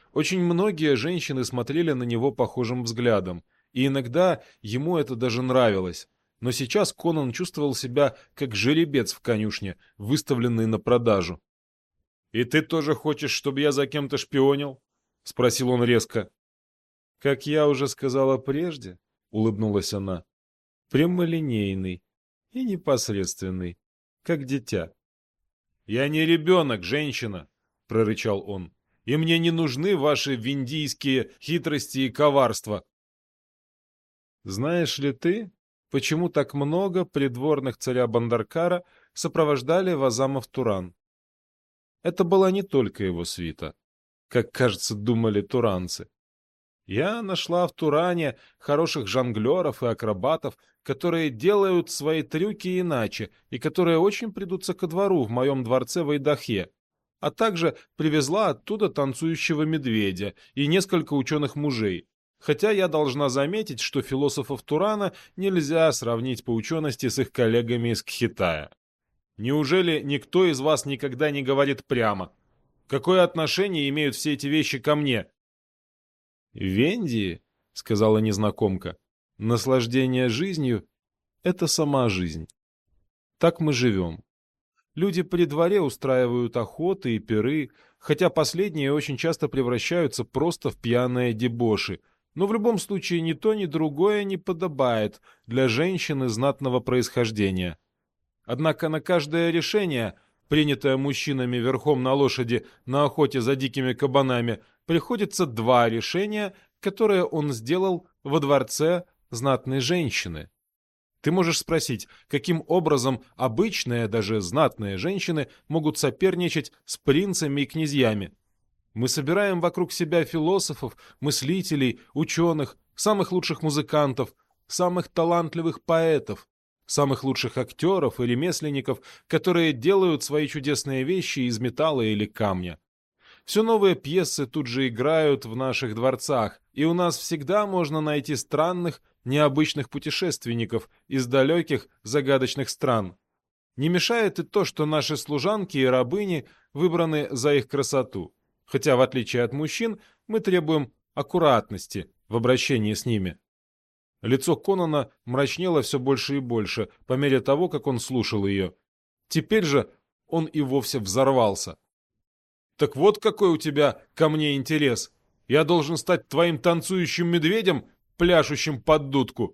Очень многие женщины смотрели на него похожим взглядом, и иногда ему это даже нравилось. Но сейчас Конан чувствовал себя как жеребец в конюшне, выставленный на продажу. «И ты тоже хочешь, чтобы я за кем-то шпионил?» — спросил он резко. «Как я уже сказала прежде», — улыбнулась она, — «прямолинейный и непосредственный, как дитя». «Я не ребенок, женщина», — прорычал он, — «и мне не нужны ваши виндийские хитрости и коварства». «Знаешь ли ты, почему так много придворных царя Бандаркара сопровождали Вазама в Туран?» Это была не только его свита, как, кажется, думали туранцы. Я нашла в Туране хороших жонглеров и акробатов, которые делают свои трюки иначе и которые очень придутся ко двору в моем дворце в Айдахе, а также привезла оттуда танцующего медведя и несколько ученых мужей. Хотя я должна заметить, что философов Турана нельзя сравнить по учености с их коллегами из Кхитая. Неужели никто из вас никогда не говорит прямо? Какое отношение имеют все эти вещи ко мне? — В Индии, — сказала незнакомка, — наслаждение жизнью — это сама жизнь. Так мы живем. Люди при дворе устраивают охоты и пиры, хотя последние очень часто превращаются просто в пьяные дебоши. Но в любом случае ни то, ни другое не подобает для женщины знатного происхождения. Однако на каждое решение, принятое мужчинами верхом на лошади на охоте за дикими кабанами, приходится два решения, которые он сделал во дворце знатной женщины. Ты можешь спросить, каким образом обычные, даже знатные женщины могут соперничать с принцами и князьями? Мы собираем вокруг себя философов, мыслителей, ученых, самых лучших музыкантов, самых талантливых поэтов, самых лучших актеров и ремесленников, которые делают свои чудесные вещи из металла или камня. Все новые пьесы тут же играют в наших дворцах, и у нас всегда можно найти странных, необычных путешественников из далеких, загадочных стран. Не мешает и то, что наши служанки и рабыни выбраны за их красоту, хотя, в отличие от мужчин, мы требуем аккуратности в обращении с ними. Лицо Конана мрачнело все больше и больше, по мере того, как он слушал ее. Теперь же он и вовсе взорвался. «Так вот какой у тебя ко мне интерес! Я должен стать твоим танцующим медведем, пляшущим под дудку!»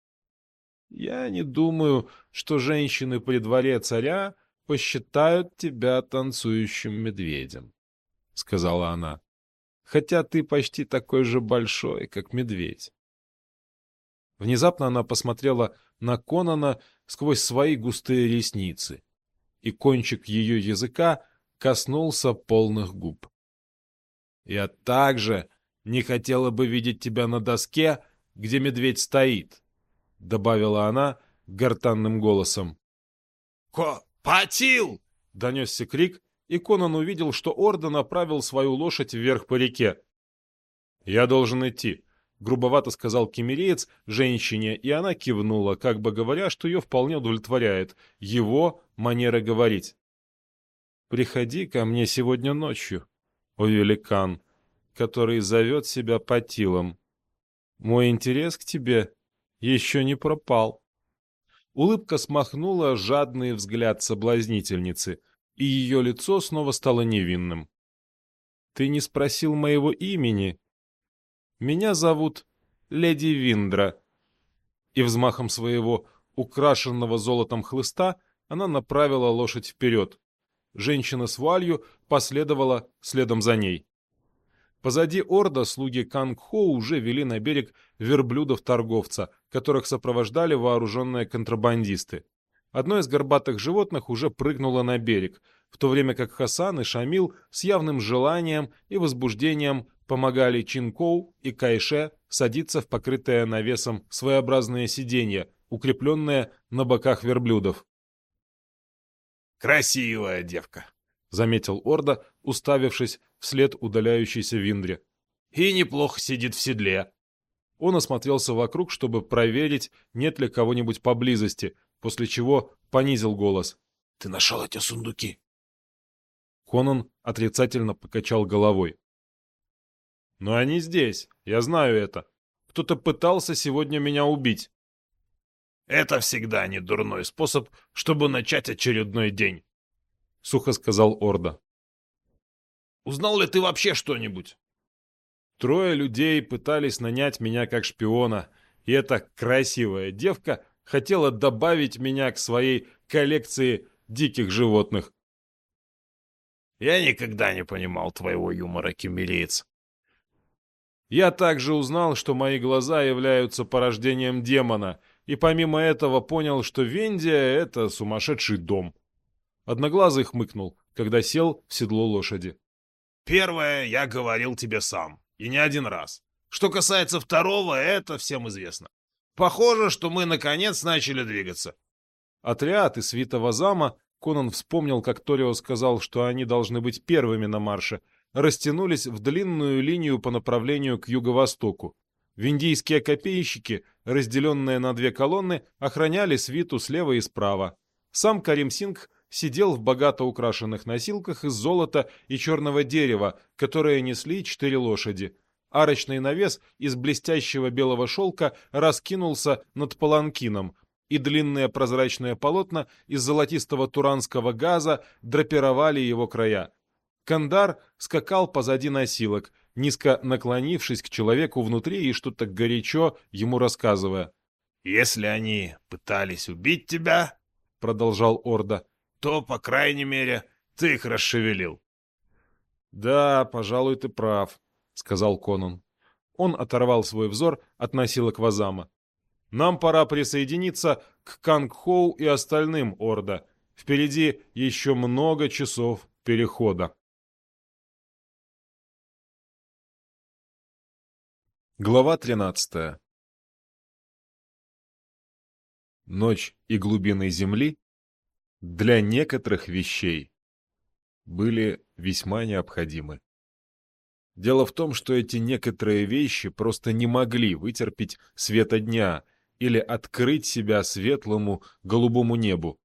«Я не думаю, что женщины при дворе царя посчитают тебя танцующим медведем», — сказала она, — «хотя ты почти такой же большой, как медведь». Внезапно она посмотрела на Конана сквозь свои густые ресницы, и кончик ее языка коснулся полных губ. «Я также не хотела бы видеть тебя на доске, где медведь стоит», — добавила она гортанным голосом. «Патил!» — донесся крик, и Конан увидел, что Орда направил свою лошадь вверх по реке. «Я должен идти», — грубовато сказал кемереец женщине, и она кивнула, как бы говоря, что ее вполне удовлетворяет его манера говорить. «Приходи ко мне сегодня ночью, о великан, который зовет себя Патилом. Мой интерес к тебе еще не пропал». Улыбка смахнула жадный взгляд соблазнительницы, и ее лицо снова стало невинным. «Ты не спросил моего имени? Меня зовут леди Виндра». И взмахом своего украшенного золотом хлыста она направила лошадь вперед. Женщина с вуалью последовала следом за ней. Позади Орда слуги Канг-Хо уже вели на берег верблюдов-торговца, которых сопровождали вооруженные контрабандисты. Одно из горбатых животных уже прыгнуло на берег, в то время как Хасан и Шамил с явным желанием и возбуждением помогали Чинкоу и Кайше садиться в покрытое навесом своеобразные сиденья, укрепленные на боках верблюдов. «Красивая девка», — заметил Орда, уставившись вслед удаляющейся Виндре. «И неплохо сидит в седле». Он осмотрелся вокруг, чтобы проверить, нет ли кого-нибудь поблизости, после чего понизил голос. «Ты нашел эти сундуки?» Конан отрицательно покачал головой. Но они здесь, я знаю это. Кто-то пытался сегодня меня убить. Это всегда не дурной способ, чтобы начать очередной день. Сухо сказал Орда. Узнал ли ты вообще что-нибудь? Трое людей пытались нанять меня как шпиона, и эта красивая девка хотела добавить меня к своей коллекции диких животных. Я никогда не понимал твоего юмора, кемериец. Я также узнал, что мои глаза являются порождением демона, и помимо этого понял, что Вендия — это сумасшедший дом. Одноглазый хмыкнул, когда сел в седло лошади. Первое я говорил тебе сам, и не один раз. Что касается второго, это всем известно. Похоже, что мы наконец начали двигаться. Отряд и свита Вазама, Конан вспомнил, как Торио сказал, что они должны быть первыми на марше, растянулись в длинную линию по направлению к юго-востоку. Виндийские копейщики, разделенные на две колонны, охраняли свиту слева и справа. Сам Карим-Сингх сидел в богато украшенных носилках из золота и черного дерева, которые несли 4 лошади. Арочный навес из блестящего белого шелка раскинулся над паланкином, и длинные прозрачные полотна из золотистого туранского газа драпировали его края. Кандар скакал позади носилок, низко наклонившись к человеку внутри и что-то горячо ему рассказывая. «Если они пытались убить тебя, — продолжал Орда, — то, по крайней мере, ты их расшевелил». «Да, пожалуй, ты прав», — сказал Конан. Он оторвал свой взор от носилок Вазама. «Нам пора присоединиться к Кангхоу и остальным, Орда. Впереди еще много часов перехода». Глава 13. Ночь и глубины земли для некоторых вещей были весьма необходимы. Дело в том, что эти некоторые вещи просто не могли вытерпеть света дня или открыть себя светлому голубому небу.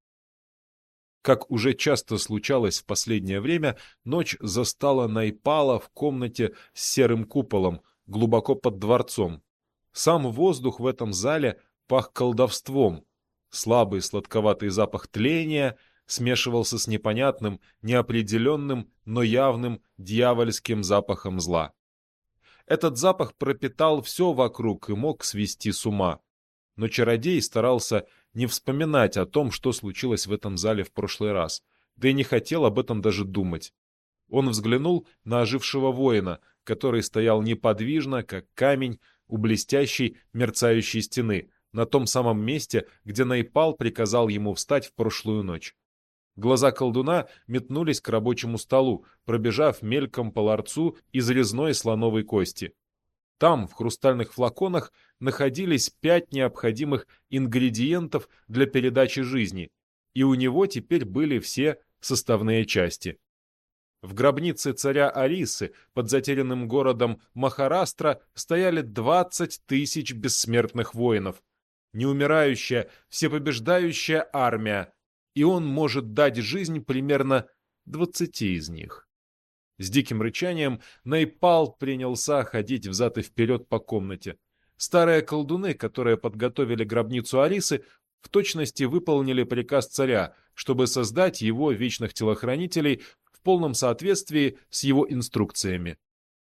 Как уже часто случалось в последнее время, ночь застала Найпала в комнате с серым куполом, глубоко под дворцом. Сам воздух в этом зале пах колдовством. Слабый сладковатый запах тления смешивался с непонятным, неопределенным, но явным дьявольским запахом зла. Этот запах пропитал все вокруг и мог свести с ума. Но чародей старался не вспоминать о том, что случилось в этом зале в прошлый раз, да и не хотел об этом даже думать. Он взглянул на ожившего воина, который стоял неподвижно, как камень, у блестящей, мерцающей стены, на том самом месте, где Найпал приказал ему встать в прошлую ночь. Глаза колдуна метнулись к рабочему столу, пробежав мельком по ларцу из резной слоновой кости. Там, в хрустальных флаконах, находились 5 необходимых ингредиентов для передачи жизни, и у него теперь были все составные части. В гробнице царя Арисы под затерянным городом Махарастра стояли 20 тысяч бессмертных воинов. Неумирающая, всепобеждающая армия, и он может дать жизнь примерно 20 из них. С диким рычанием Найпал принялся ходить взад и вперед по комнате. Старые колдуны, которые подготовили гробницу Арисы, в точности выполнили приказ царя, чтобы создать его вечных телохранителей в полном соответствии с его инструкциями.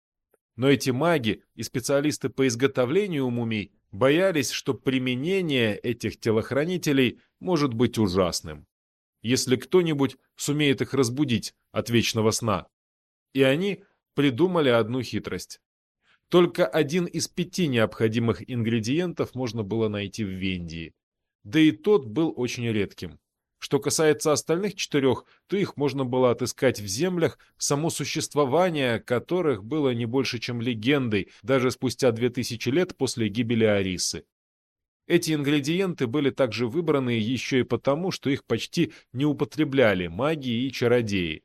Но эти маги и специалисты по изготовлению мумий боялись, что применение этих телохранителей может быть ужасным, если кто-нибудь сумеет их разбудить от вечного сна. И они придумали одну хитрость. Только 1 из 5 необходимых ингредиентов можно было найти в Вендии. Да и тот был очень редким. Что касается остальных 4, то их можно было отыскать в землях, само существование которых было не больше, чем легендой, даже спустя 2000 лет после гибели Арисы. Эти ингредиенты были также выбраны еще и потому, что их почти не употребляли маги и чародеи.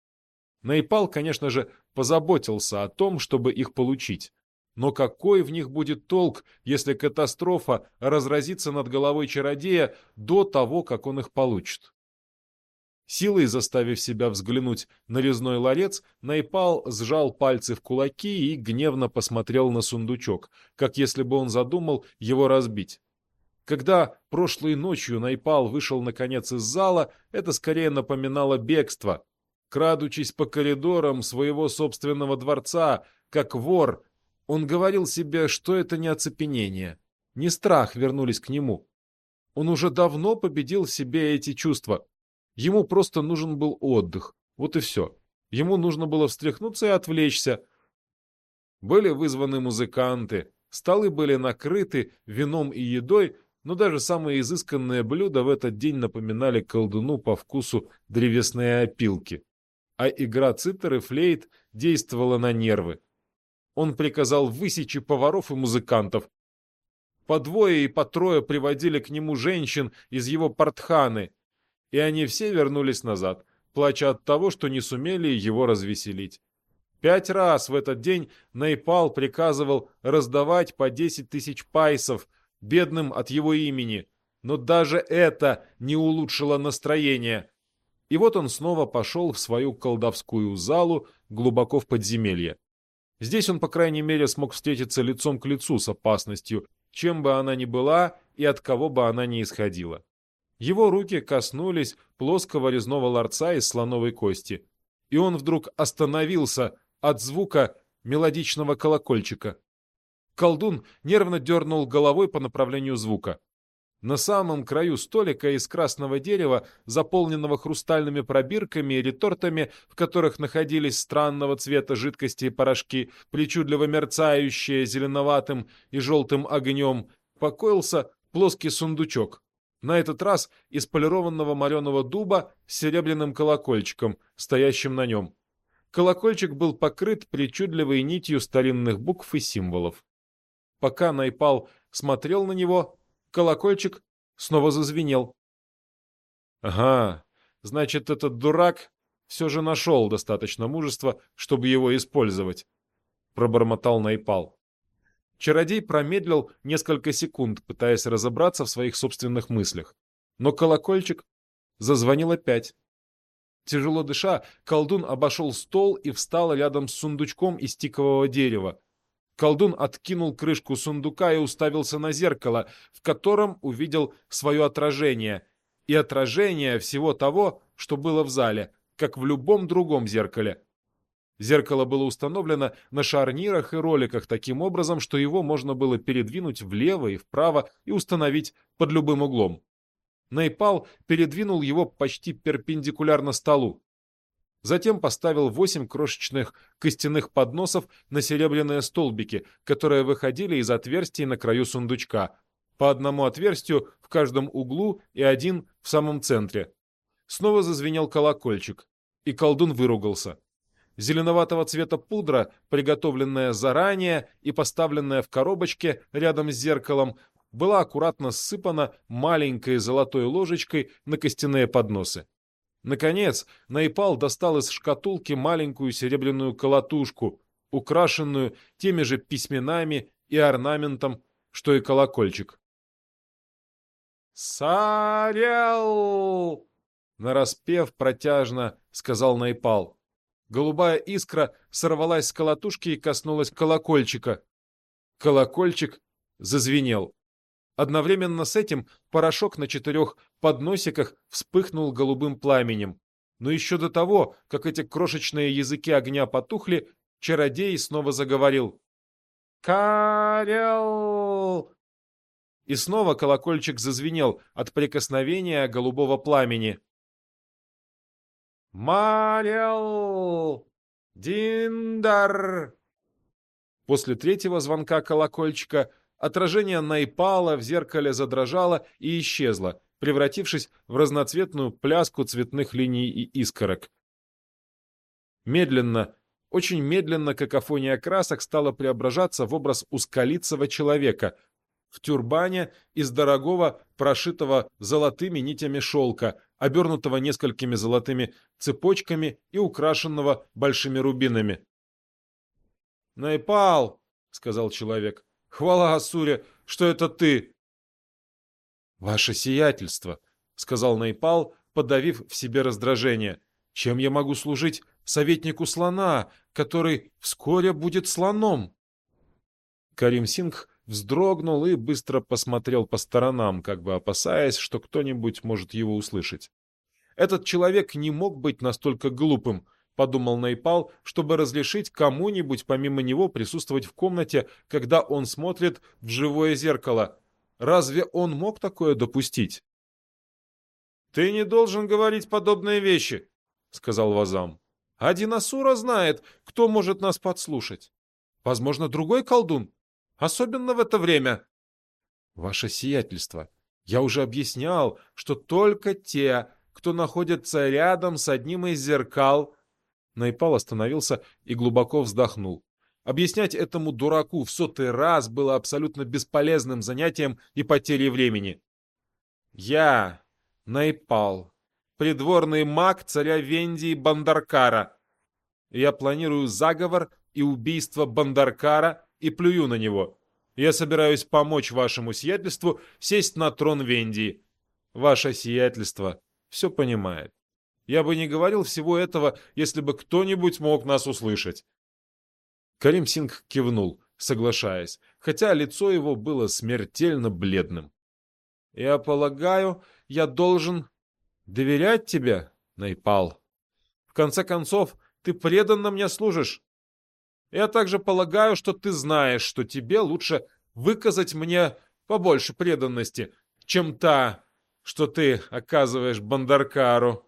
Найпал, конечно же, позаботился о том, чтобы их получить. Но какой в них будет толк, если катастрофа разразится над головой чародея до того, как он их получит? Силой заставив себя взглянуть на резной ларец, Найпал сжал пальцы в кулаки и гневно посмотрел на сундучок, как если бы он задумал его разбить. Когда прошлой ночью Найпал вышел наконец из зала, это скорее напоминало бегство. Крадучись по коридорам своего собственного дворца, как вор, он говорил себе, что это не оцепенение, не страх вернулись к нему. Он уже давно победил в себе эти чувства. Ему просто нужен был отдых. Вот и все. Ему нужно было встряхнуться и отвлечься. Были вызваны музыканты, столы были накрыты вином и едой, но даже самые изысканные блюда в этот день напоминали колдуну по вкусу древесные опилки. А игра цитар и флейт действовала на нервы. Он приказал высечь и поваров, и музыкантов. По двое и по трое приводили к нему женщин из его портханы, и они все вернулись назад, плача от того, что не сумели его развеселить. 5 раз в этот день Найпал приказывал раздавать по 10 тысяч пайсов бедным от его имени, но даже это не улучшило настроение. И вот он снова пошел в свою колдовскую залу глубоко в подземелье. Здесь он, по крайней мере, смог встретиться лицом к лицу с опасностью, чем бы она ни была и от кого бы она ни исходила. Его руки коснулись плоского резного ларца из слоновой кости, и он вдруг остановился от звука мелодичного колокольчика. Колдун нервно дернул головой по направлению звука. На самом краю столика из красного дерева, заполненного хрустальными пробирками и ретортами, в которых находились странного цвета жидкости и порошки, причудливо мерцающие зеленоватым и желтым огнем, покоился плоский сундучок. На этот раз из полированного мореного дуба с серебряным колокольчиком, стоящим на нем. Колокольчик был покрыт причудливой нитью старинных букв и символов. Пока Найпал смотрел на него, колокольчик снова зазвенел. «Ага, значит, этот дурак все же нашел достаточно мужества, чтобы его использовать», — пробормотал Найпал. Чародей промедлил несколько секунд, пытаясь разобраться в своих собственных мыслях. Но колокольчик зазвонил опять. Тяжело дыша, колдун обошел стол и встал рядом с сундучком из тикового дерева. Колдун откинул крышку сундука и уставился на зеркало, в котором увидел свое отражение. И отражение всего того, что было в зале, как в любом другом зеркале. Зеркало было установлено на шарнирах и роликах таким образом, что его можно было передвинуть влево и вправо и установить под любым углом. Найпал передвинул его почти перпендикулярно столу. Затем поставил 8 крошечных костяных подносов на серебряные столбики, которые выходили из отверстий на краю сундучка, по одному отверстию в каждом углу и один в самом центре. Снова зазвенел колокольчик, и колдун выругался. Зеленоватого цвета пудра, приготовленная заранее и поставленная в коробочке рядом с зеркалом, была аккуратно ссыпана маленькой золотой ложечкой на костяные подносы. Наконец, Найпал достал из шкатулки маленькую серебряную колотушку, украшенную теми же письменами и орнаментом, что и колокольчик. «Сарел!» — нараспев протяжно сказал Найпал. Голубая искра сорвалась с колотушки и коснулась колокольчика. Колокольчик зазвенел. Одновременно с этим порошок на 4 подносиках вспыхнул голубым пламенем. Но еще до того, как эти крошечные языки огня потухли, чародей снова заговорил. «Карел!» И снова колокольчик зазвенел от прикосновения голубого пламени. «Марел! Диндар!» После 3-го звонка колокольчика отражение Найпала в зеркале задрожало и исчезло, превратившись в разноцветную пляску цветных линий и искорок. Медленно, очень медленно какофония красок стала преображаться в образ узколицего человека в тюрбане из дорогого, прошитого золотыми нитями шелка, обернутого несколькими золотыми цепочками и украшенного большими рубинами. «Найпал!» — сказал человек. «Хвала Асуре, что это ты!» «Ваше сиятельство!» — сказал Найпал, подавив в себе раздражение. «Чем я могу служить советнику слона, который вскоре будет слоном?» Карим Сингх вздрогнул и быстро посмотрел по сторонам, как бы опасаясь, что кто-нибудь может его услышать. «Этот человек не мог быть настолько глупым», — подумал Найпал, «чтобы разрешить кому-нибудь помимо него присутствовать в комнате, когда он смотрит в живое зеркало. Разве он мог такое допустить?» «Ты не должен говорить подобные вещи», — сказал Вазам. «Один Асура знает, кто может нас подслушать. Возможно, другой колдун, особенно в это время». «Ваше сиятельство, я уже объяснял, что только те, кто находится рядом с одним из зеркал...» Найпал остановился и глубоко вздохнул. Объяснять этому дураку в 100-й раз было абсолютно бесполезным занятием и потерей времени. «Я, Найпал, придворный маг царя Вендии Бандаркара. Я планирую заговор и убийство Бандаркара и плюю на него. Я собираюсь помочь вашему сиятельству сесть на трон Вендии. Ваше сиятельство все понимает. Я бы не говорил всего этого, если бы кто-нибудь мог нас услышать». Карим Сингх кивнул, соглашаясь, хотя лицо его было смертельно бледным. «Я полагаю, я должен доверять тебе, Найпал. В конце концов, ты преданно мне служишь. Я также полагаю, что ты знаешь, что тебе лучше выказать мне побольше преданности, чем та, что ты оказываешь Бандаркару».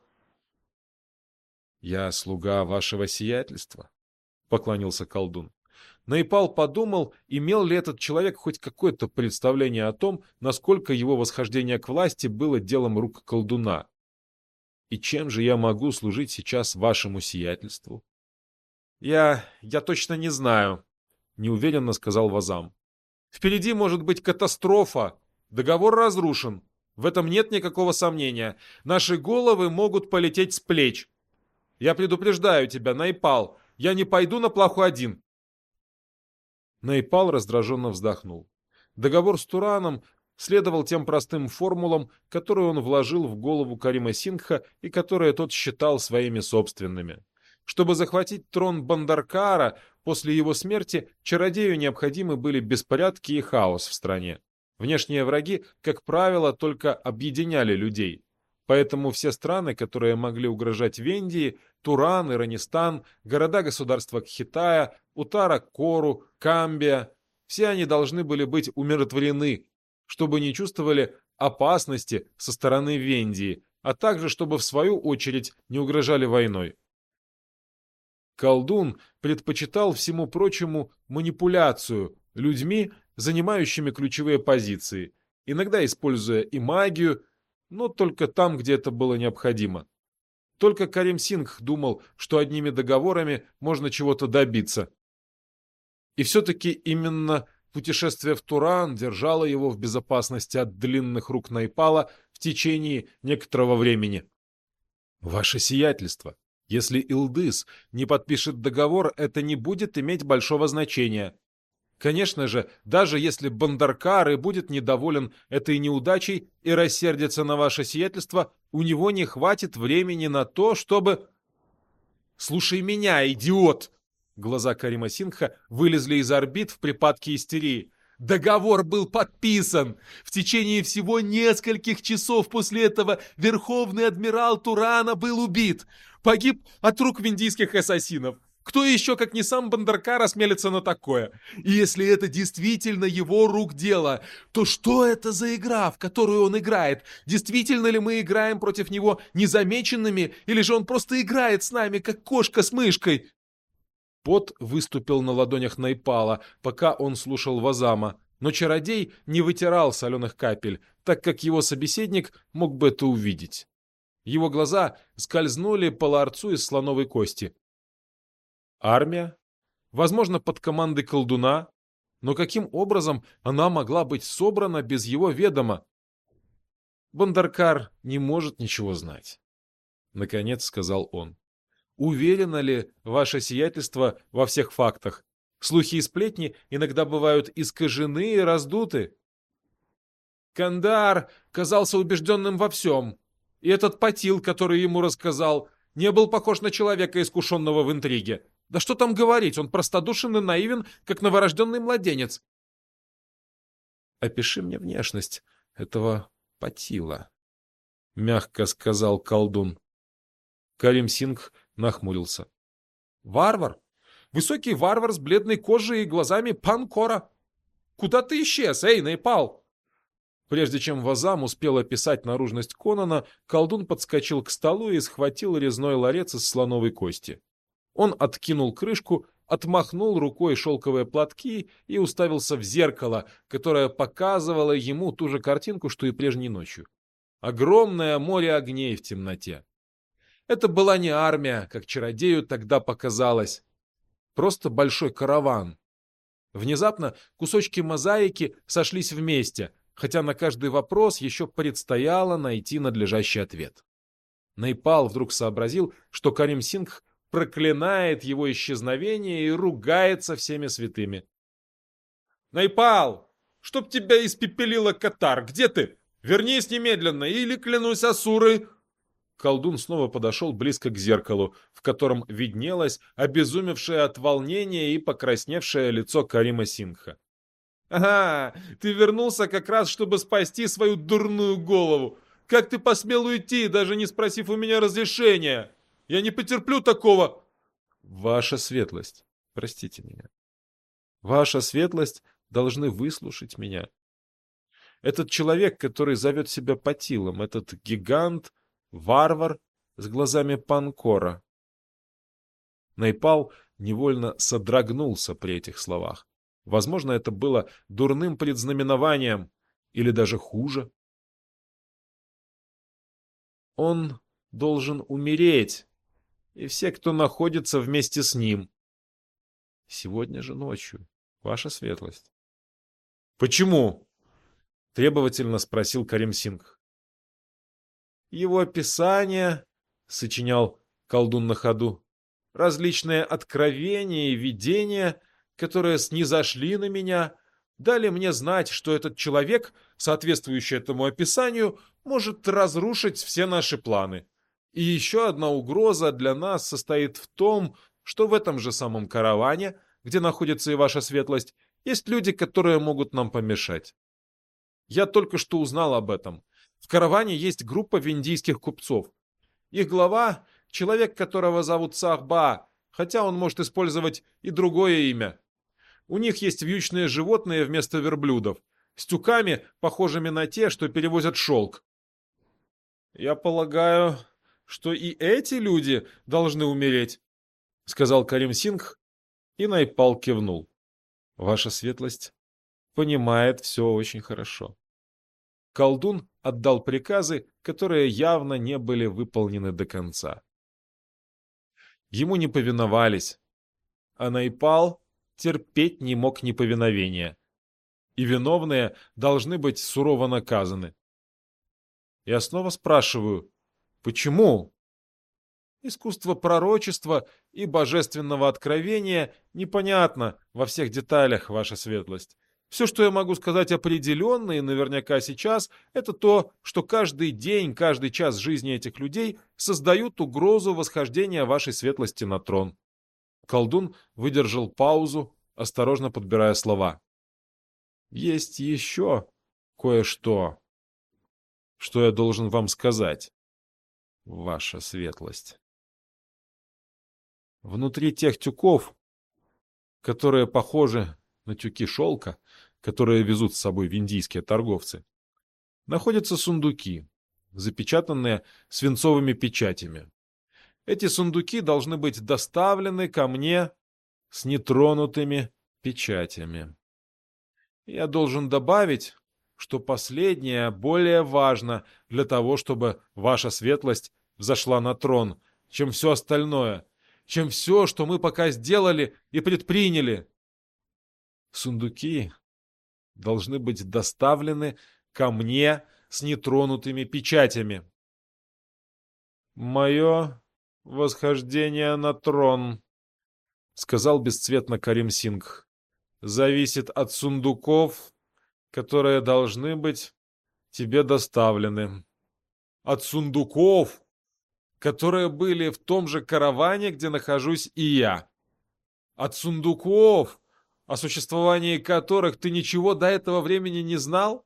«Я слуга вашего сиятельства», — поклонился колдун. Найпал подумал, имел ли этот человек хоть какое-то представление о том, насколько его восхождение к власти было делом рук колдуна. «И чем же я могу служить сейчас вашему сиятельству?» Я точно не знаю», — неуверенно сказал Вазам. «Впереди может быть катастрофа. Договор разрушен. В этом нет никакого сомнения. Наши головы могут полететь с плеч. Я предупреждаю тебя, Найпал, я не пойду на плаху один». Найпал раздраженно вздохнул. Договор с Тураном следовал тем простым формулам, которые он вложил в голову Карима Сингха и которые тот считал своими собственными. Чтобы захватить трон Бандаркара после его смерти, чародею необходимы были беспорядки и хаос в стране. Внешние враги, как правило, только объединяли людей. Поэтому все страны, которые могли угрожать Вендии, Туран, Иранистан, города-государства Кхитая, Утара, Кору, Камбия, все они должны были быть умиротворены, чтобы не чувствовали опасности со стороны Вендии, а также чтобы в свою очередь не угрожали войной. Колдун предпочитал всему прочему манипуляцию людьми, занимающими ключевые позиции, иногда используя и магию, но только там, где это было необходимо. Только Карим Сингх думал, что одними договорами можно чего-то добиться. И все-таки именно путешествие в Туран держало его в безопасности от длинных рук Найпала в течение некоторого времени. «Ваше сиятельство, если Илдыс не подпишет договор, это не будет иметь большого значения. Конечно же, даже если Бандаркар и будет недоволен этой неудачей и рассердится на ваше сиятельство, у него не хватит времени на то, чтобы...» «Слушай меня, идиот!» Глаза Карима Сингха вылезли из орбит в припадке истерии. «Договор был подписан! В течение всего нескольких часов после этого верховный адмирал Турана был убит! Погиб от рук виндийских ассасинов! Кто еще, как не сам Бандаркар, осмелится на такое? И если это действительно его рук дело, то что это за игра, в которую он играет? Действительно ли мы играем против него незамеченными, или же он просто играет с нами, как кошка с мышкой?» Пот выступил на ладонях Найпала, пока он слушал Вазама, но чародей не вытирал соленых капель, так как его собеседник мог бы это увидеть. Его глаза скользнули по ларцу из слоновой кости. Армия? Возможно, под командой колдуна? Но каким образом она могла быть собрана без его ведома? Бандаркар не может ничего знать, — наконец сказал он. Уверено ли ваше сиятельство во всех фактах? Слухи и сплетни иногда бывают искажены и раздуты. Кандар казался убежденным во всем, И этот Патил, который ему рассказал, не был похож на человека, искушенного в интриге. Да что там говорить, он простодушен и наивен, как новорожденный младенец. «Опиши мне внешность этого Патила», — мягко сказал колдун. Карим-Синг нахмурился. «Варвар! Высокий варвар с бледной кожей и глазами Панкора! Куда ты исчез, эй, Найпал?» Прежде чем Вазам успел описать наружность Конана, колдун подскочил к столу и схватил резной ларец из слоновой кости. Он откинул крышку, отмахнул рукой шелковые платки и уставился в зеркало, которое показывало ему ту же картинку, что и прежней ночью. Огромное море огней в темноте. Это была не армия, как чародею тогда показалось. Просто большой караван. Внезапно кусочки мозаики сошлись вместе, хотя на каждый вопрос еще предстояло найти надлежащий ответ. Найпал вдруг сообразил, что Карим-Синг проклинает его исчезновение и ругается всеми святыми. «Найпал! Чтоб тебя испепелило Катар! Где ты? Вернись немедленно, или, клянусь Асурой!» Колдун снова подошел близко к зеркалу, в котором виднелось обезумевшее от волнения и покрасневшее лицо Карима Сингха. «Ага, ты вернулся как раз, чтобы спасти свою дурную голову! Как ты посмел уйти, даже не спросив у меня разрешения? Я не потерплю такого!» «Ваша светлость, простите меня. Ваша светлость должны выслушать меня. Этот человек, который зовет себя Патилом, этот гигант, варвар с глазами Панкора». Найпал невольно содрогнулся при этих словах. Возможно, это было дурным предзнаменованием, или даже хуже. Он должен умереть, и все, кто находится вместе с ним. Сегодня же ночью, ваша светлость. «Почему?» — требовательно спросил Карим-Синг. «Его описание», — сочинял колдун на ходу, — «различные откровения и видения, которые снизошли на меня, дали мне знать, что этот человек, соответствующий этому описанию, может разрушить все наши планы. И еще одна угроза для нас состоит в том, что в этом же самом караване, где находится и ваша светлость, есть люди, которые могут нам помешать. Я только что узнал об этом. В караване есть группа виндийских купцов. Их глава — человек, которого зовут Сахба, хотя он может использовать и другое имя. У них есть вьючные животные вместо верблюдов, с тюками, похожими на те, что перевозят шелк. Я полагаю, что и эти люди должны умереть, — сказал Карим-Сингх, и Найпал кивнул. Ваша светлость понимает все очень хорошо. Колдун отдал приказы, которые явно не были выполнены до конца. Ему не повиновались, а Найпал терпеть не мог неповиновения, и виновные должны быть сурово наказаны. Я снова спрашиваю, почему? Искусство пророчества и божественного откровения непонятно во всех деталях, ваша светлость. Все, что я могу сказать определенно и наверняка сейчас, это то, что каждый день, каждый час жизни этих людей создают угрозу восхождения вашей светлости на трон. Колдун выдержал паузу, осторожно подбирая слова. Есть еще кое-что, что я должен вам сказать, ваша светлость. Внутри тех тюков, которые похожи на тюки шелка, которые везут с собой виндийские торговцы, находятся сундуки, запечатанные свинцовыми печатями. Эти сундуки должны быть доставлены ко мне с нетронутыми печатями. Я должен добавить, что последнее более важно для того, чтобы ваша светлость взошла на трон, чем все остальное, чем все, что мы пока сделали и предприняли. Сундуки должны быть доставлены ко мне с нетронутыми печатями. Мое восхождение на трон, — сказал бесцветно Карим-Сингх, — зависит от сундуков, которые должны быть тебе доставлены. От сундуков, которые были в том же караване, где нахожусь и я. От сундуков, о существовании которых ты ничего до этого времени не знал?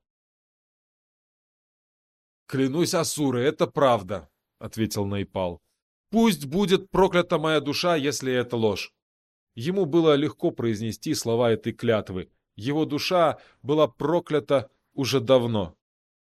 Клянусь Асурой, это правда, ответил Найпал. Пусть будет проклята моя душа, если это ложь. Ему было легко произнести слова этой клятвы. Его душа была проклята уже давно.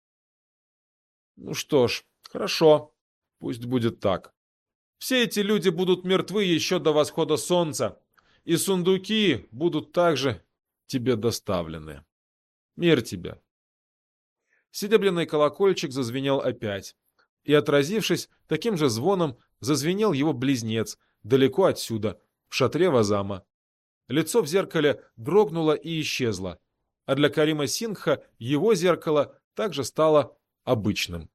Ну что ж, хорошо, пусть будет так. Все эти люди будут мертвы еще до восхода солнца, и сундуки будут также тебе доставлены. Мир тебе. Серебряный колокольчик зазвенел опять, и, отразившись таким же звоном, зазвенел его близнец, далеко отсюда, в шатре Вазама. Лицо в зеркале дрогнуло и исчезло, а для Карима Сингха его зеркало также стало обычным.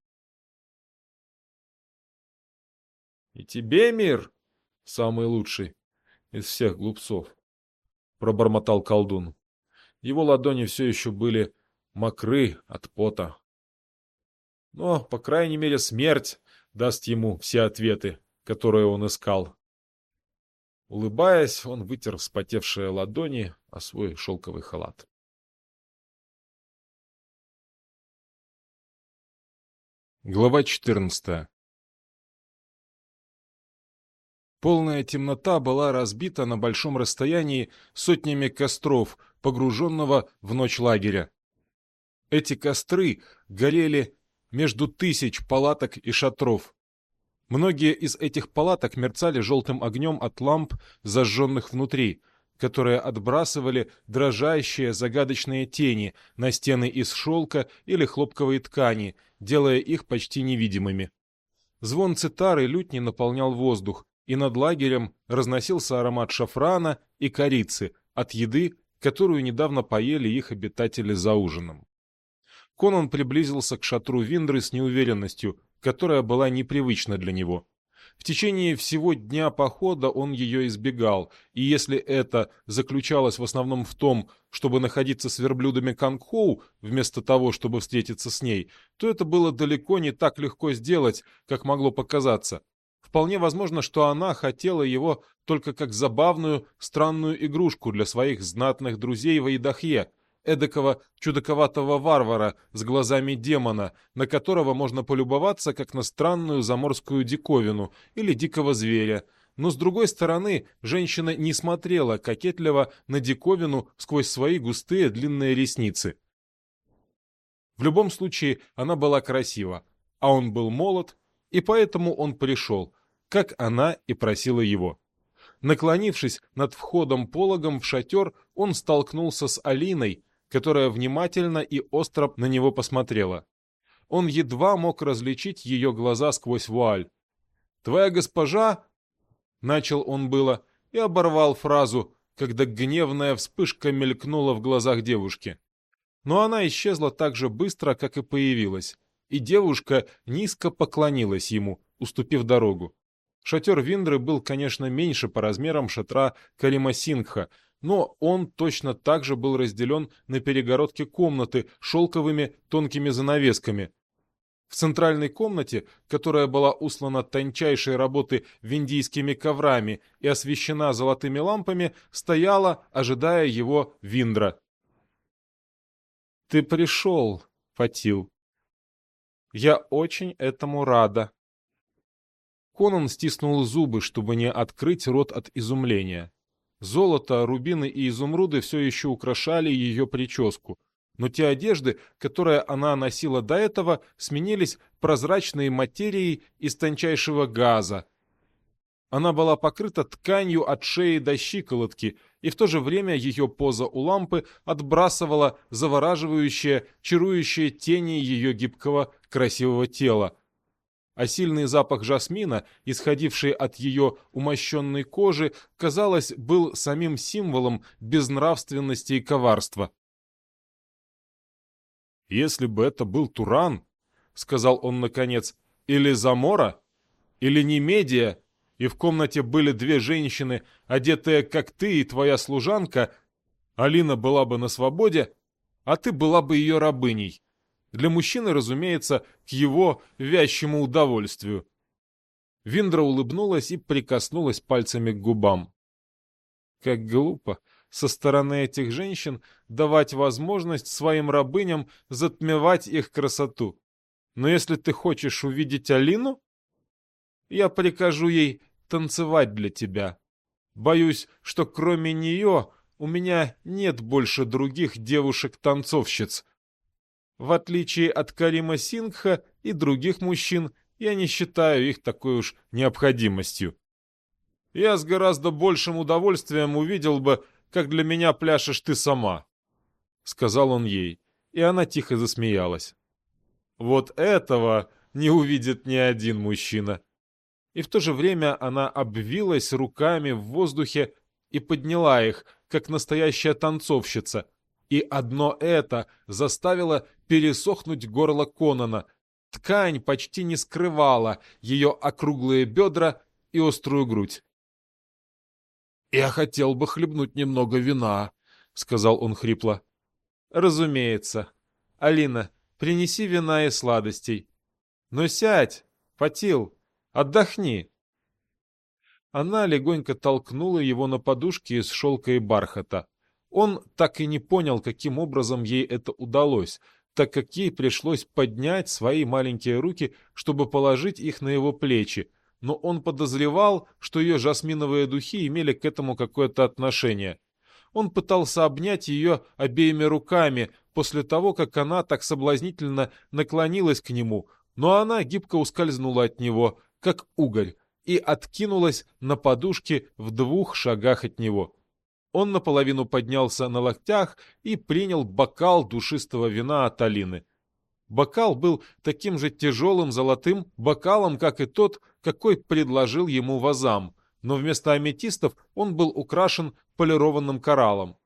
«И тебе, мир, самый лучший из всех глупцов», — пробормотал колдун. Его ладони все еще были мокры от пота. Но, по крайней мере, смерть даст ему все ответы, которые он искал. Улыбаясь, он вытер вспотевшие ладони о свой шелковый халат. Глава 14. Полная темнота была разбита на большом расстоянии сотнями костров, погруженного в ночь лагеря. Эти костры горели между тысяч палаток и шатров. Многие из этих палаток мерцали желтым огнем от ламп, зажженных внутри, которые отбрасывали дрожащие загадочные тени на стены из шелка или хлопковой ткани, делая их почти невидимыми. Звон цитар и лютни наполнял воздух, и над лагерем разносился аромат шафрана и корицы от еды, которую недавно поели их обитатели за ужином. Конан приблизился к шатру Виндры с неуверенностью, которая была непривычна для него. В течение всего дня похода он ее избегал, и если это заключалось в основном в том, чтобы находиться с верблюдами Кангхоу, вместо того, чтобы встретиться с ней, то это было далеко не так легко сделать, как могло показаться. Вполне возможно, что она хотела его только как забавную, странную игрушку для своих знатных друзей в Айдахье, эдакого чудаковатого варвара с глазами демона, на которого можно полюбоваться как на странную заморскую диковину или дикого зверя. Но, с другой стороны, женщина не смотрела кокетливо на диковину сквозь свои густые длинные ресницы. В любом случае, она была красива, а он был молод, и поэтому он пришел, как она и просила его. Наклонившись над входом-пологом в шатер, он столкнулся с Алиной, которая внимательно и остро на него посмотрела. Он едва мог различить ее глаза сквозь вуаль. «Твоя госпожа...» — начал он было и оборвал фразу, когда гневная вспышка мелькнула в глазах девушки. Но она исчезла так же быстро, как и появилась, и девушка низко поклонилась ему, уступив дорогу. Шатер Виндры был, конечно, меньше по размерам шатра Карима Сингха, но он точно так же был разделен на перегородки комнаты шелковыми тонкими занавесками. В центральной комнате, которая была услана тончайшей работы виндийскими коврами и освещена золотыми лампами, стояла, ожидая его, Виндра. «Ты пришел, Фатил. Я очень этому рада». Конан стиснул зубы, чтобы не открыть рот от изумления. Золото, рубины и изумруды все еще украшали ее прическу, но те одежды, которые она носила до этого, сменились прозрачной материей из тончайшего газа. Она была покрыта тканью от шеи до щиколотки, и в то же время ее поза у лампы отбрасывала завораживающие, чарующие тени ее гибкого, красивого тела. А сильный запах жасмина, исходивший от ее умощенной кожи, казалось, был самим символом безнравственности и коварства. «Если бы это был Туран, — сказал он наконец, — или Замора, или Немедия, и в комнате были две женщины, одетые, как ты и твоя служанка, Алина была бы на свободе, а ты была бы ее рабыней. Для мужчины, разумеется, к его вязчему удовольствию. Виндра улыбнулась и прикоснулась пальцами к губам. Как глупо со стороны этих женщин давать возможность своим рабыням затмевать их красоту. Но если ты хочешь увидеть Алину, я прикажу ей танцевать для тебя. Боюсь, что кроме нее у меня нет больше других девушек-танцовщиц. В отличие от Карима Сингха и других мужчин, я не считаю их такой уж необходимостью. Я с гораздо большим удовольствием увидел бы, как для меня пляшешь ты сама, — сказал он ей, и она тихо засмеялась. Вот этого не увидит ни один мужчина. И в то же время она обвилась руками в воздухе и подняла их, как настоящая танцовщица, и одно это заставило пересохнуть горло Конана. Ткань почти не скрывала ее округлые бедра и острую грудь. «Я хотел бы хлебнуть немного вина», — сказал он хрипло. «Разумеется. Алина, принеси вина и сладостей. Но сядь, Фатил, отдохни». Она легонько толкнула его на подушке из шелка и бархата. Он так и не понял, каким образом ей это удалось, так как ей пришлось поднять свои маленькие руки, чтобы положить их на его плечи, но он подозревал, что ее жасминовые духи имели к этому какое-то отношение. Он пытался обнять ее обеими руками после того, как она так соблазнительно наклонилась к нему, но она гибко ускользнула от него, как угорь, и откинулась на подушке в 2 шагах от него. Он наполовину поднялся на локтях и принял бокал душистого вина от Алины. Бокал был таким же тяжелым золотым бокалом, как и тот, какой предложил ему Вазам, но вместо аметистов он был украшен полированным кораллом.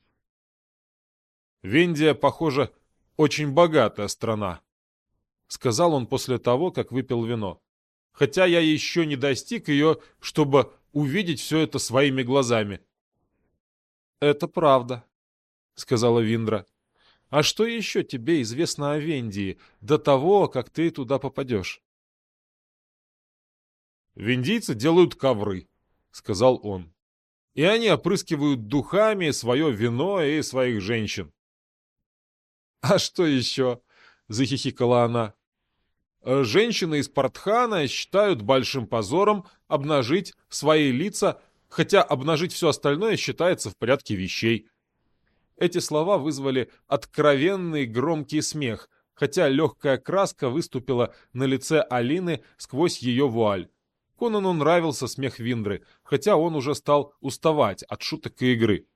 «Виндия, похоже, очень богатая страна», — сказал он после того, как выпил вино. «Хотя я еще не достиг ее, чтобы увидеть все это своими глазами». «Это правда», — сказала Виндра. «А что еще тебе известно о Вендии до того, как ты туда попадешь?» «Виндийцы делают ковры», — сказал он. «И они опрыскивают духами свое вино и своих женщин». «А что еще?» — захихикала она. «Женщины из Партхана считают большим позором обнажить свои лица, хотя обнажить все остальное считается в порядке вещей». Эти слова вызвали откровенный громкий смех, хотя легкая краска выступила на лице Алины сквозь ее вуаль. Конану нравился смех Виндры, хотя он уже стал уставать от шуток и игры.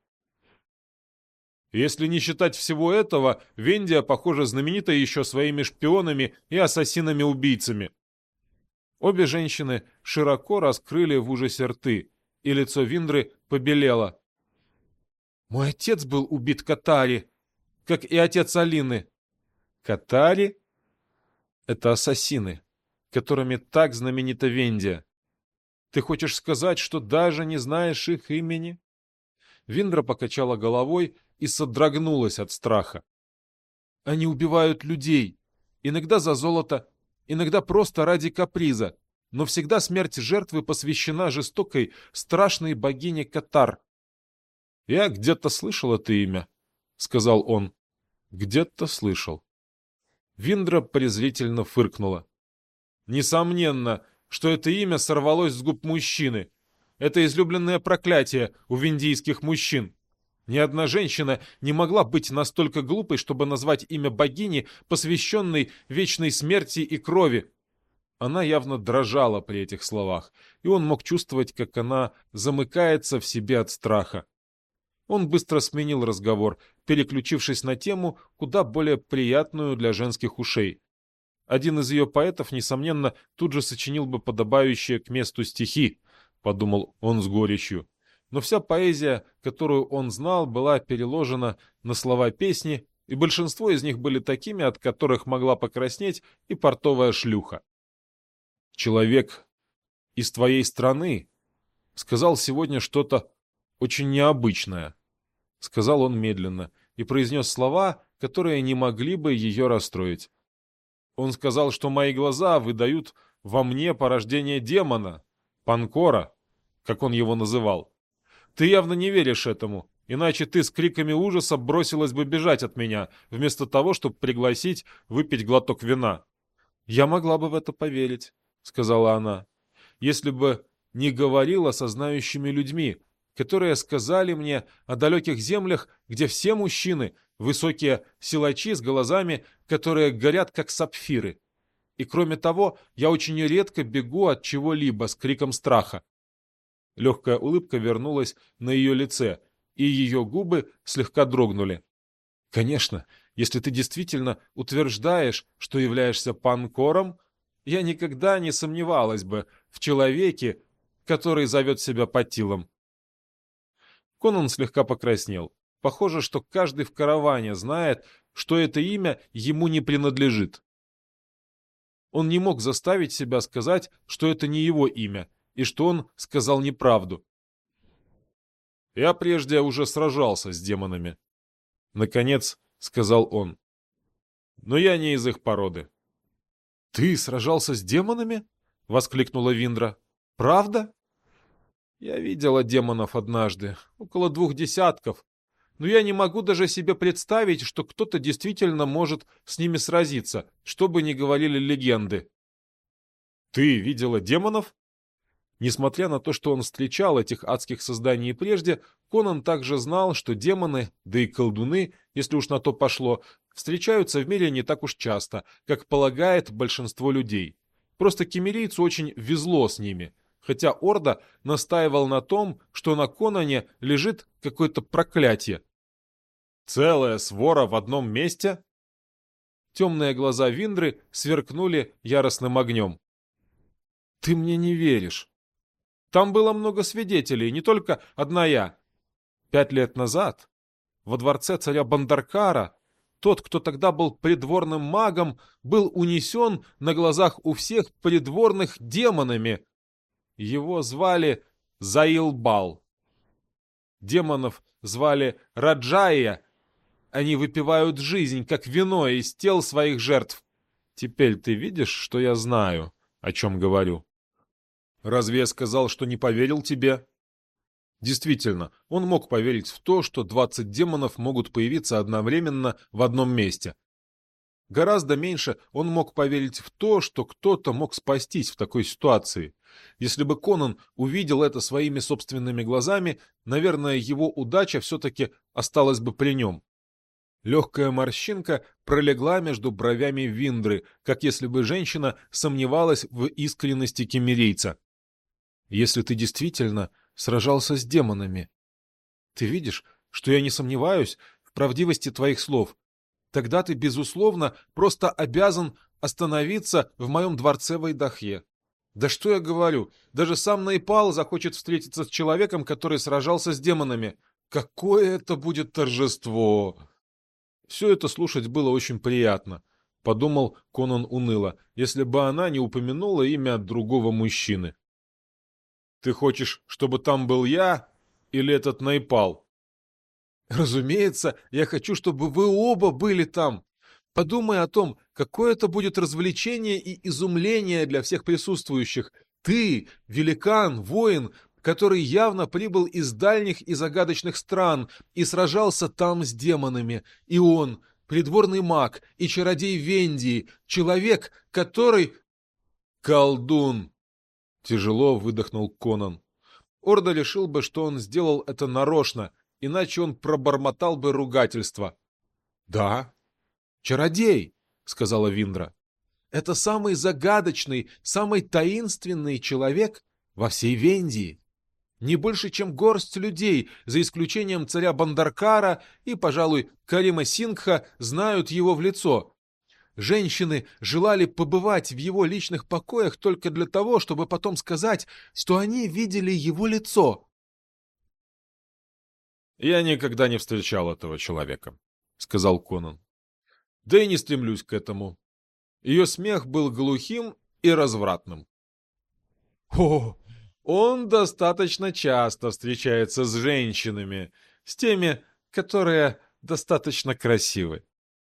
Если не считать всего этого, Вендия, похоже, знаменита еще своими шпионами и ассасинами-убийцами. Обе женщины широко раскрыли в ужасе рты, и лицо Виндры побелело. «Мой отец был убит Катари, как и отец Алины». «Катари?» «Это ассасины, которыми так знаменита Вендия. Ты хочешь сказать, что даже не знаешь их имени?» Виндра покачала головой и содрогнулась от страха. «Они убивают людей, иногда за золото, иногда просто ради каприза, но всегда смерть жертвы посвящена жестокой, страшной богине Катар». «Я где-то слышал это имя», — сказал он. «Где-то слышал». Виндра презрительно фыркнула. «Несомненно, что это имя сорвалось с губ мужчины. Это излюбленное проклятие у виндийских мужчин. Ни одна женщина не могла быть настолько глупой, чтобы назвать имя богини, посвященной вечной смерти и крови». Она явно дрожала при этих словах, и он мог чувствовать, как она замыкается в себе от страха. Он быстро сменил разговор, переключившись на тему, куда более приятную для женских ушей. Один из ее поэтов, несомненно, тут же сочинил бы подобающие к месту стихи, подумал он с горечью. Но вся поэзия, которую он знал, была переложена на слова песни, и большинство из них были такими, от которых могла покраснеть и портовая шлюха. «Человек из твоей страны сказал сегодня что-то очень необычное», — сказал он медленно и произнес слова, которые не могли бы ее расстроить. Он сказал, что мои глаза выдают во мне порождение демона, Панкора, как он его называл. Ты явно не веришь этому, иначе ты с криками ужаса бросилась бы бежать от меня, вместо того, чтобы пригласить выпить глоток вина. «Я могла бы в это поверить», — сказала она, «если бы не говорила со знающими людьми, которые сказали мне о далеких землях, где все мужчины — высокие силачи с глазами, которые горят, как сапфиры. И кроме того, я очень редко бегу от чего-либо с криком страха». Легкая улыбка вернулась на ее лице, и ее губы слегка дрогнули. «Конечно, если ты действительно утверждаешь, что являешься Панкором, я никогда не сомневалась бы в человеке, который зовет себя Патилом». Конан слегка покраснел. Похоже, что каждый в караване знает, что это имя ему не принадлежит. Он не мог заставить себя сказать, что это не его имя, и что он сказал неправду. «Я прежде уже сражался с демонами», — наконец сказал он. «Но я не из их породы». «Ты сражался с демонами?» — воскликнула Виндра. «Правда?» «Я видела демонов однажды, около 2 десятков, но я не могу даже себе представить, что кто-то действительно может с ними сразиться, что бы ни говорили легенды». «Ты видела демонов?» Несмотря на то, что он встречал этих адских созданий прежде, Конан также знал, что демоны, да и колдуны, если уж на то пошло, встречаются в мире не так уж часто, как полагает большинство людей. Просто кемерийцу очень везло с ними, хотя Орда настаивал на том, что на Конане лежит какое-то проклятие. «Целая свора в одном месте?» Темные глаза Виндры сверкнули яростным огнем. «Ты мне не веришь. Там было много свидетелей, не только одна я. 5 лет назад во дворце царя Бандаркара тот, кто тогда был придворным магом, был унесен на глазах у всех придворных демонами. Его звали Заилбал. Демонов звали Раджая. Они выпивают жизнь, как вино, из тел своих жертв. Теперь ты видишь, что я знаю, о чем говорю? Разве я сказал, что не поверил тебе?» Действительно, он мог поверить в то, что 20 демонов могут появиться одновременно в одном месте. Гораздо меньше он мог поверить в то, что кто-то мог спастись в такой ситуации. Если бы Конан увидел это своими собственными глазами, наверное, его удача все-таки осталась бы при нем. Легкая морщинка пролегла между бровями Виндры, как если бы женщина сомневалась в искренности кемерийца. «Если ты действительно сражался с демонами, ты видишь, что я не сомневаюсь в правдивости твоих слов, тогда ты, безусловно, просто обязан остановиться в моем дворце в Айдахе. Да что я говорю, даже сам Найпал захочет встретиться с человеком, который сражался с демонами. Какое это будет торжество!» Все это слушать было очень приятно, подумал Конан уныло, если бы она не упомянула имя другого мужчины. «Ты хочешь, чтобы там был я или этот Найпал?» «Разумеется, я хочу, чтобы вы оба были там. Подумай о том, какое это будет развлечение и изумление для всех присутствующих. Ты, великан, воин, который явно прибыл из дальних и загадочных стран и сражался там с демонами. И он, придворный маг и чародей Вендии, человек, который...» «Колдун!» — тяжело выдохнул Конан. Орда решил бы, что он сделал это нарочно, иначе он пробормотал бы ругательство. «Да, чародей!» — сказала Виндра. «Это самый загадочный, самый таинственный человек во всей Вендии. Не больше, чем горсть людей, за исключением царя Бандаркара и, пожалуй, Карима Сингха, знают его в лицо. Женщины желали побывать в его личных покоях только для того, чтобы потом сказать, что они видели его лицо». «Я никогда не встречал этого человека», — сказал Конан. «Да и не стремлюсь к этому». Ее смех был глухим и развратным. «О, он достаточно часто встречается с женщинами, с теми, которые достаточно красивы.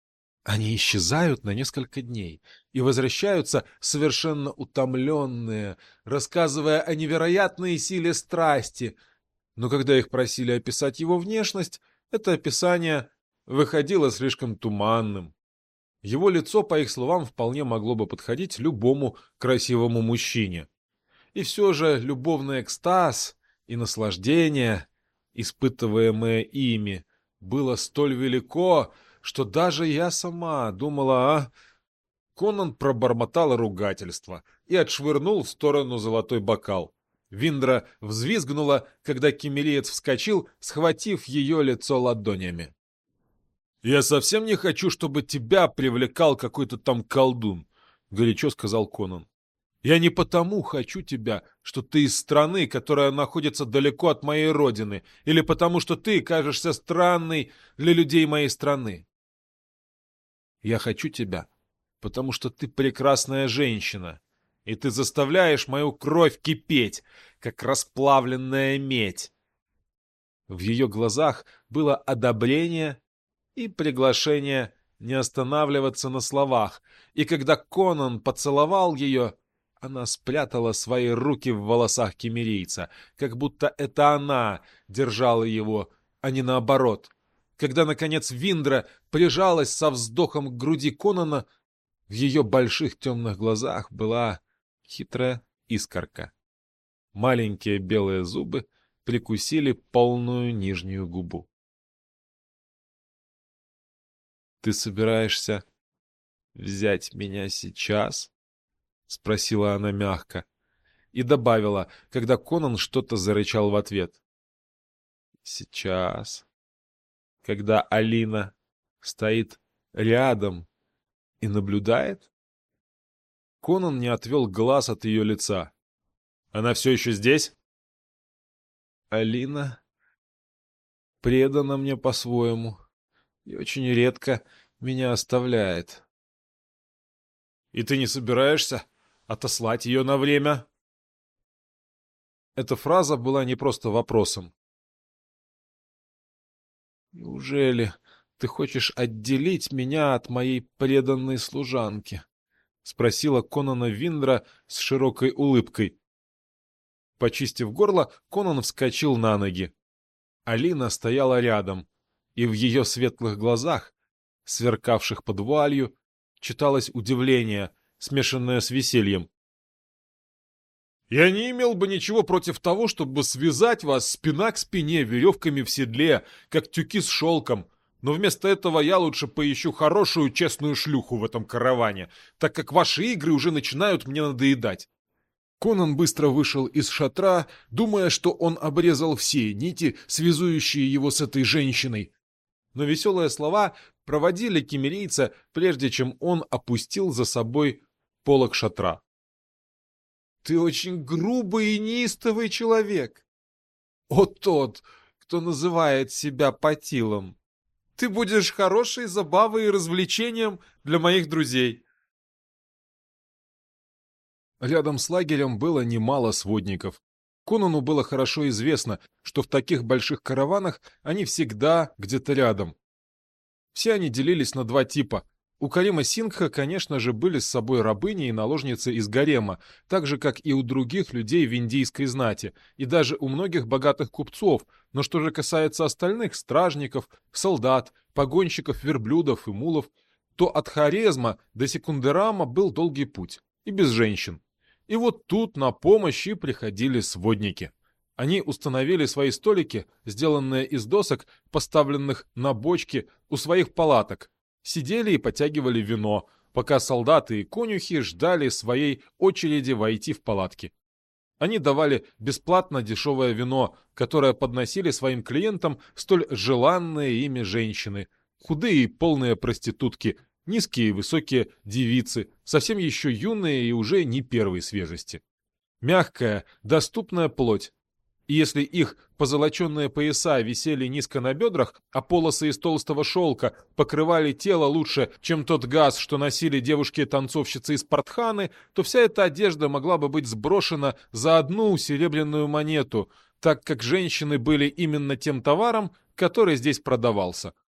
Они исчезают на несколько дней и возвращаются совершенно утомленные, рассказывая о невероятной силе страсти. Но когда их просили описать его внешность, это описание выходило слишком туманным. Его лицо, по их словам, вполне могло бы подходить любому красивому мужчине. И все же любовный экстаз и наслаждение, испытываемое ими, было столь велико, что даже я сама думала о... Конан пробормотал ругательство и отшвырнул в сторону золотой бокал. Виндра взвизгнула, когда кемериец вскочил, схватив ее лицо ладонями. «Я совсем не хочу, чтобы тебя привлекал какой-то там колдун», — горячо сказал Конан. «Я не потому хочу тебя, что ты из страны, которая находится далеко от моей родины, или потому что ты кажешься странной для людей моей страны. Я хочу тебя, потому что ты прекрасная женщина, и ты заставляешь мою кровь кипеть, как расплавленная медь». В ее глазах было одобрение и приглашение не останавливаться на словах, и когда Конан поцеловал ее, она спрятала свои руки в волосах кемерийца, как будто это она держала его, а не наоборот. Когда, наконец, Виндра прижалась со вздохом к груди Конана, в ее больших темных глазах была хитрая искорка. Маленькие белые зубы прикусили полную нижнюю губу. «Ты собираешься взять меня сейчас?» — спросила она мягко. И добавила, когда Конан что-то зарычал в ответ. «Сейчас, когда Алина стоит рядом и наблюдает?» Конан не отвел глаз от ее лица. «Она все еще здесь?» «Алина предана мне по-своему и очень редко меня оставляет». «И ты не собираешься отослать ее на время?» Эта фраза была не просто вопросом. «Неужели ты хочешь отделить меня от моей преданной служанки?» — спросила Конана Виндра с широкой улыбкой. Почистив горло, Конан вскочил на ноги. Алина стояла рядом, и в ее светлых глазах, сверкавших под вуалью, читалось удивление, смешанное с весельем. «Я не имел бы ничего против того, чтобы связать вас спина к спине веревками в седле, как тюки с шелком, но вместо этого я лучше поищу хорошую, честную шлюху в этом караване, так как ваши игры уже начинают мне надоедать». Конан быстро вышел из шатра, думая, что он обрезал все нити, связующие его с этой женщиной. Но веселые слова проводили кемерийца, прежде чем он опустил за собой полог шатра. «Ты очень грубый и неистовый человек. О тот, кто называет себя Патилом! Ты будешь хорошей забавой и развлечением для моих друзей». Рядом с лагерем было немало сводников. Конану было хорошо известно, что в таких больших караванах они всегда где-то рядом. Все они делились на два типа. У Карима Сингха, конечно же, были с собой рабыни и наложницы из гарема, так же, как и у других людей в индийской знати, и даже у многих богатых купцов, но что же касается остальных стражников, солдат, погонщиков верблюдов и мулов, то от Хорезма до Секундерама был долгий путь, и без женщин. И вот тут на помощь и приходили сводники. Они установили свои столики, сделанные из досок, поставленных на бочки у своих палаток, сидели и потягивали вино, пока солдаты и конюхи ждали своей очереди войти в палатки. Они давали бесплатно дешевое вино, которое подносили своим клиентам столь желанные ими женщины, худые и полные проститутки, низкие и высокие девицы, совсем еще юные и уже не первой свежести. Мягкая, доступная плоть. И если их позолоченные пояса висели низко на бедрах, а полосы из толстого шелка покрывали тело лучше, чем тот газ, что носили девушки-танцовщицы из Партханы, то вся эта одежда могла бы быть сброшена за одну серебряную монету, так как женщины были именно тем товаром, который здесь продавался.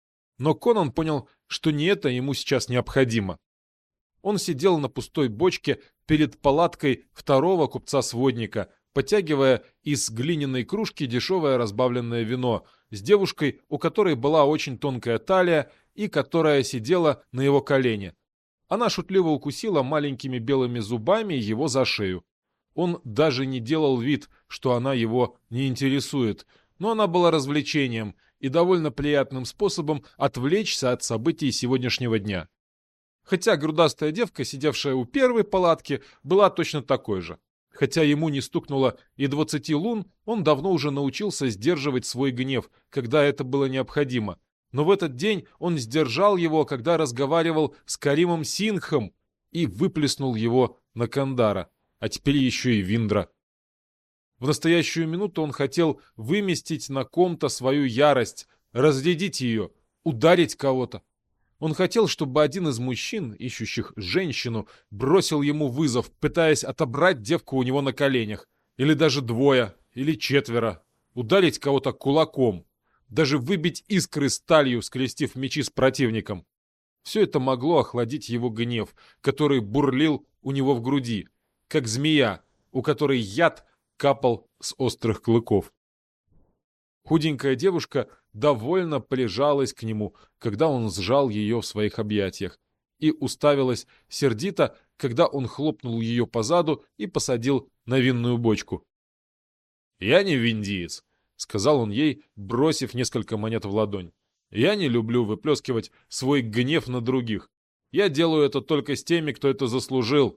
Но Конан понял, что не это ему сейчас необходимо. Он сидел на пустой бочке перед палаткой второго купца-сводника, потягивая из глиняной кружки дешевое разбавленное вино с девушкой, у которой была очень тонкая талия и которая сидела на его колене. Она шутливо укусила маленькими белыми зубами его за шею. Он даже не делал вид, что она его не интересует, но она была развлечением и довольно приятным способом отвлечься от событий сегодняшнего дня. Хотя грудастая девка, сидевшая у первой палатки, была точно такой же. Хотя ему не стукнуло и 20 лун, он давно уже научился сдерживать свой гнев, когда это было необходимо. Но в этот день он сдержал его, когда разговаривал с Каримом Сингхом и выплеснул его на Кандара, а теперь еще и Виндра. В настоящую минуту он хотел выместить на ком-то свою ярость, разрядить ее, ударить кого-то. Он хотел, чтобы один из мужчин, ищущих женщину, бросил ему вызов, пытаясь отобрать девку у него на коленях. Или даже двое, или четверо. Ударить кого-то кулаком. Даже выбить искры сталью, скрестив мечи с противником. Все это могло охладить его гнев, который бурлил у него в груди, как змея, у которой яд капал с острых клыков. Худенькая девушка довольно прижалась к нему, когда он сжал ее в своих объятиях, и уставилась сердито, когда он хлопнул ее по заду и посадил на винную бочку. «Я не виндиец», — сказал он ей, бросив несколько монет в ладонь. «Я не люблю выплескивать свой гнев на других. Я делаю это только с теми, кто это заслужил».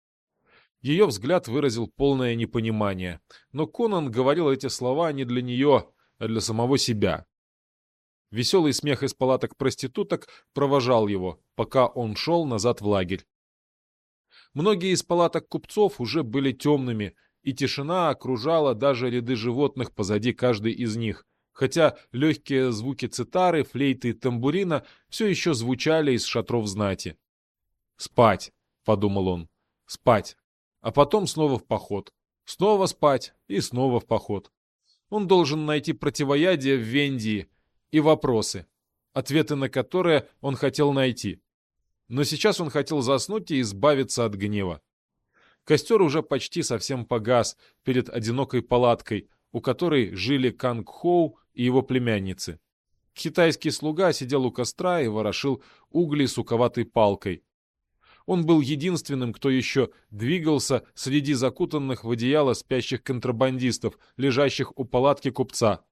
Ее взгляд выразил полное непонимание, но Конан говорил эти слова не для нее, а для самого себя. Веселый смех из палаток проституток провожал его, пока он шел назад в лагерь. Многие из палаток купцов уже были темными, и тишина окружала даже ряды животных позади каждой из них, хотя легкие звуки цитары, флейты и тамбурина все еще звучали из шатров знати. «Спать», — подумал он, — «спать». А потом снова в поход. Снова спать и снова в поход. Он должен найти противоядие в Вендии и вопросы, ответы на которые он хотел найти. Но сейчас он хотел заснуть и избавиться от гнева. Костер уже почти совсем погас перед одинокой палаткой, у которой жили Канг Хоу и его племянницы. Китайский слуга сидел у костра и ворошил угли суковатой палкой. Он был единственным, кто еще двигался среди закутанных в одеяло спящих контрабандистов, лежащих у палатки купца.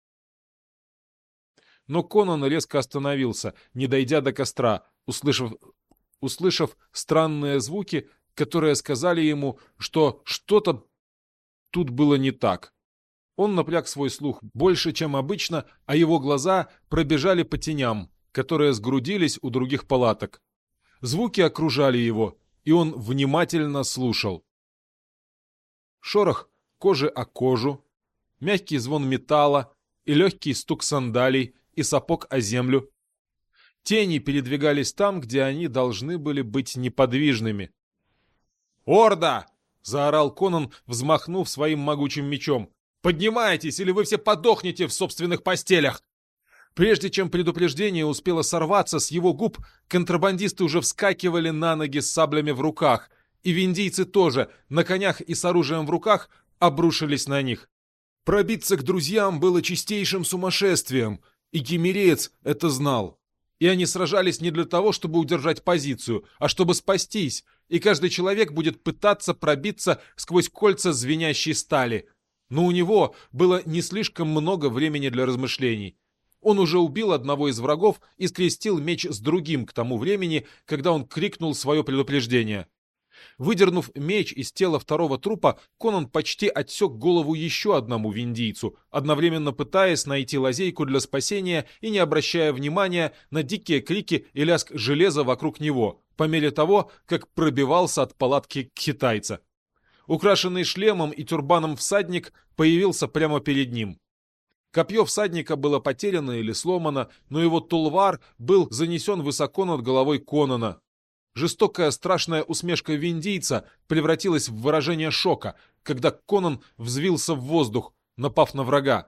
Но Конан резко остановился, не дойдя до костра, услышав странные звуки, которые сказали ему, что что-то тут было не так. Он напряг свой слух больше, чем обычно, а его глаза пробежали по теням, которые сгрудились у других палаток. Звуки окружали его, и он внимательно слушал. Шорох кожи о кожу, мягкий звон металла и легкий стук сандалий и сапог о землю. Тени передвигались там, где они должны были быть неподвижными. «Орда!» — заорал Конан, взмахнув своим могучим мечом. «Поднимайтесь, или вы все подохнете в собственных постелях!» Прежде чем предупреждение успело сорваться с его губ, контрабандисты уже вскакивали на ноги с саблями в руках, и виндийцы тоже, на конях и с оружием в руках, обрушились на них. Пробиться к друзьям было чистейшим сумасшествием, и кемереец это знал. И они сражались не для того, чтобы удержать позицию, а чтобы спастись, и каждый человек будет пытаться пробиться сквозь кольца звенящей стали. Но у него было не слишком много времени для размышлений. Он уже убил одного из врагов и скрестил меч с другим к тому времени, когда он крикнул свое предупреждение. Выдернув меч из тела второго трупа, Конан почти отсек голову еще одному виндийцу, одновременно пытаясь найти лазейку для спасения и не обращая внимания на дикие крики и лязг железа вокруг него, по мере того, как пробивался от палатки китайца. Украшенный шлемом и тюрбаном всадник появился прямо перед ним. Копье всадника было потеряно или сломано, но его тулвар был занесен высоко над головой Конана. Жестокая страшная усмешка виндийца превратилась в выражение шока, когда Конан взвился в воздух, напав на врага.